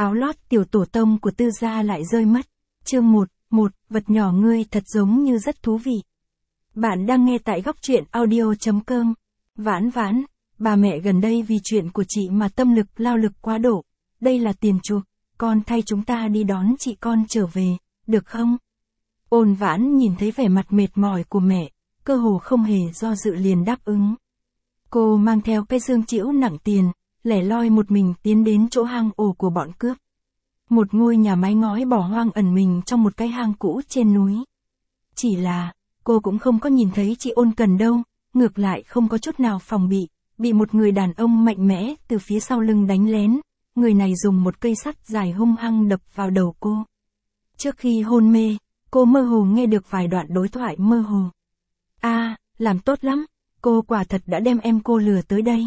Áo lót tiểu tổ tông của Tư gia lại rơi mất. Chương 1, vật nhỏ ngươi thật giống như rất thú vị. Bạn đang nghe tại góc truyện audio.com. Vãn vãn, bà mẹ gần đây vì chuyện của chị mà tâm lực lao lực quá độ. Đây là tiền chuộc, con thay chúng ta đi đón chị con trở về, được không? Ôn Vãn nhìn thấy vẻ mặt mệt mỏi của mẹ, cơ hồ không hề do dự liền đáp ứng. Cô mang theo cái dương trĩu nặng tiền, lẻ loi một mình tiến đến chỗ hang ổ của bọn cướp. Một ngôi nhà mái ngói bỏ hoang ẩn mình trong một cái hang cũ trên núi. Chỉ là, cô cũng không có nhìn thấy chị Ôn Cần đâu, ngược lại không có chút nào phòng bị một người đàn ông mạnh mẽ từ phía sau lưng đánh lén, người này dùng một cây sắt dài hung hăng đập vào đầu cô. Trước khi hôn mê, cô mơ hồ nghe được vài đoạn đối thoại mơ hồ. Làm tốt lắm, cô quả thật đã đem em cô lừa tới đây.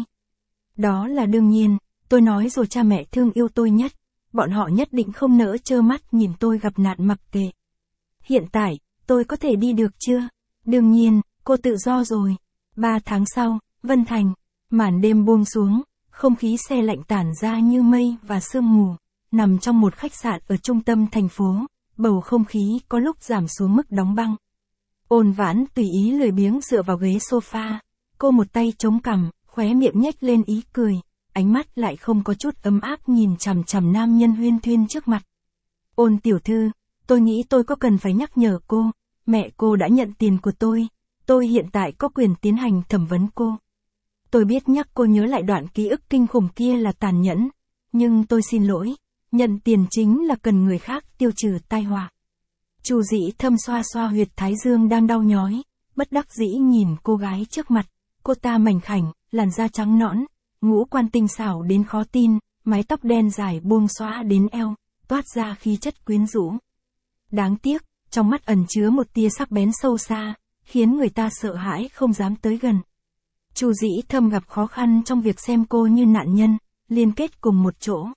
Đó là đương nhiên, tôi nói rồi, cha mẹ thương yêu tôi nhất, bọn họ nhất định không nỡ trơ mắt nhìn tôi gặp nạn mặc kệ. Hiện tại, tôi có thể đi được chưa? Đương nhiên, cô tự do rồi. 3 tháng sau, Vân Thành, màn đêm buông xuống, không khí se lạnh tản ra như mây và sương mù, nằm trong một khách sạn ở trung tâm thành phố, bầu không khí có lúc giảm xuống mức đóng băng. Ôn Vãn tùy ý lười biếng dựa vào ghế sofa, cô một tay chống cằm, khóe miệng nhếch lên ý cười, ánh mắt lại không có chút ấm áp nhìn chằm chằm nam nhân huyên thuyên trước mặt. Ôn tiểu thư, tôi nghĩ tôi có cần phải nhắc nhở cô, mẹ cô đã nhận tiền của tôi hiện tại có quyền tiến hành thẩm vấn cô. Tôi biết nhắc cô nhớ lại đoạn ký ức kinh khủng kia là tàn nhẫn, nhưng tôi xin lỗi, nhận tiền chính là cần người khác tiêu trừ tai họa. Chu Dĩ Thâm xoa xoa huyệt thái dương đang đau nhói, bất đắc dĩ nhìn cô gái trước mặt, cô ta mảnh khảnh, làn da trắng nõn, ngũ quan tinh xảo đến khó tin, mái tóc đen dài buông xõa đến eo, toát ra khí chất quyến rũ. Đáng tiếc, trong mắt ẩn chứa một tia sắc bén sâu xa, khiến người ta sợ hãi không dám tới gần. Chu Dĩ Thâm gặp khó khăn trong việc xem cô như nạn nhân, liên kết cùng một chỗ.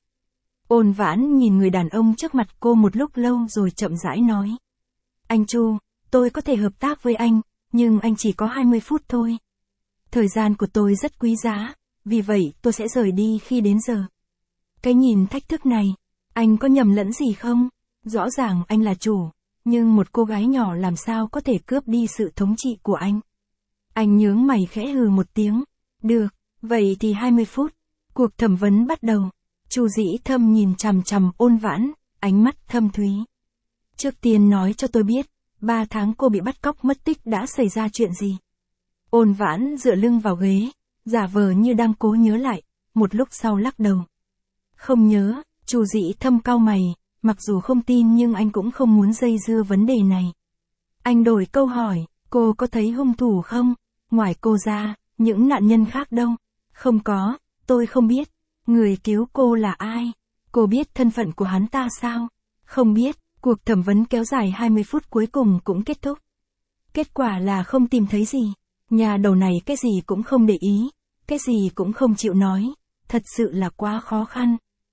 Ôn Vãn nhìn người đàn ông trước mặt cô một lúc lâu rồi chậm rãi nói. Anh Chu, tôi có thể hợp tác với anh, nhưng anh chỉ có 20 phút thôi. Thời gian của tôi rất quý giá, vì vậy tôi sẽ rời đi khi đến giờ. Cái nhìn thách thức này, anh có nhầm lẫn gì không? Rõ ràng anh là chủ, nhưng một cô gái nhỏ làm sao có thể cướp đi sự thống trị của anh? Anh nhướng mày khẽ hừ một tiếng. Được, vậy thì 20 phút. Cuộc thẩm vấn bắt đầu. Chu Dĩ Thâm nhìn chằm chằm Ôn Vãn, ánh mắt thâm thúy. Trước tiên nói cho tôi biết, 3 tháng cô bị bắt cóc mất tích đã xảy ra chuyện gì? Ôn Vãn dựa lưng vào ghế, giả vờ như đang cố nhớ lại, một lúc sau lắc đầu. Không nhớ. Chu Dĩ Thâm cau mày, mặc dù không tin nhưng anh cũng không muốn dây dưa vấn đề này. Anh đổi câu hỏi, cô có thấy hung thủ không? Ngoài cô ra, những nạn nhân khác đâu? Không có, tôi không biết. Người cứu cô là ai? Cô biết thân phận của hắn ta sao? Không biết. Cuộc thẩm vấn kéo dài 20 phút cuối cùng cũng kết thúc. Kết quả là không tìm thấy gì. Nhà đầu này cái gì cũng không để ý, cái gì cũng không chịu nói, thật sự là quá khó khăn.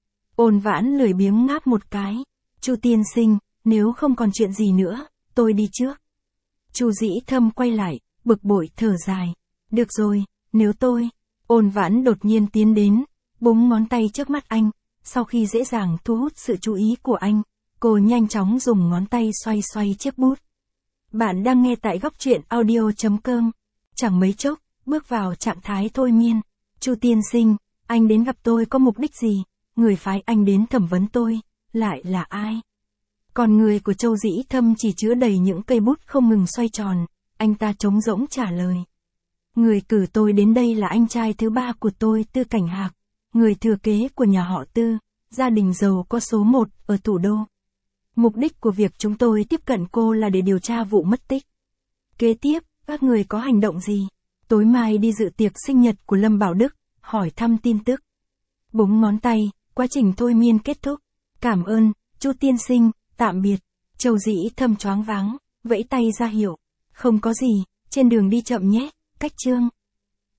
Ôn Vãn lười biếng ngáp một cái. Chu tiên sinh, nếu không còn chuyện gì nữa, tôi đi trước. Chu Dĩ Thâm quay lại, bực bội thở dài. Được rồi, nếu tôi. Ôn Vãn đột nhiên tiến đến, búng ngón tay trước mắt anh, sau khi dễ dàng thu hút sự chú ý của anh, cô nhanh chóng dùng ngón tay xoay xoay chiếc bút. Bạn đang nghe tại góc truyện audio.com. Chẳng mấy chốc, bước vào trạng thái thôi miên. Chu tiên sinh, anh đến gặp tôi có mục đích gì? Người phái anh đến thẩm vấn tôi, lại là ai? Còn người của Châu Dĩ Thâm chỉ chứa đầy những cây bút không ngừng xoay tròn, anh ta trống rỗng trả lời. Người cử tôi đến đây là anh trai thứ 3 của tôi, Tư Cảnh Hạc, người thừa kế của nhà họ Tư, gia đình giàu có số 1 ở thủ đô. Mục đích của việc chúng tôi tiếp cận cô là để điều tra vụ mất tích. Kế tiếp, các người có hành động gì? Tối mai đi dự tiệc sinh nhật của Lâm Bảo Đức, hỏi thăm tin tức. Búng ngón tay, quá trình thôi miên kết thúc. Cảm ơn, Chu tiên sinh, tạm biệt. Châu Dĩ Thâm choáng váng, vẫy tay ra hiệu. Không có gì, trên đường đi chậm nhé, cách chương.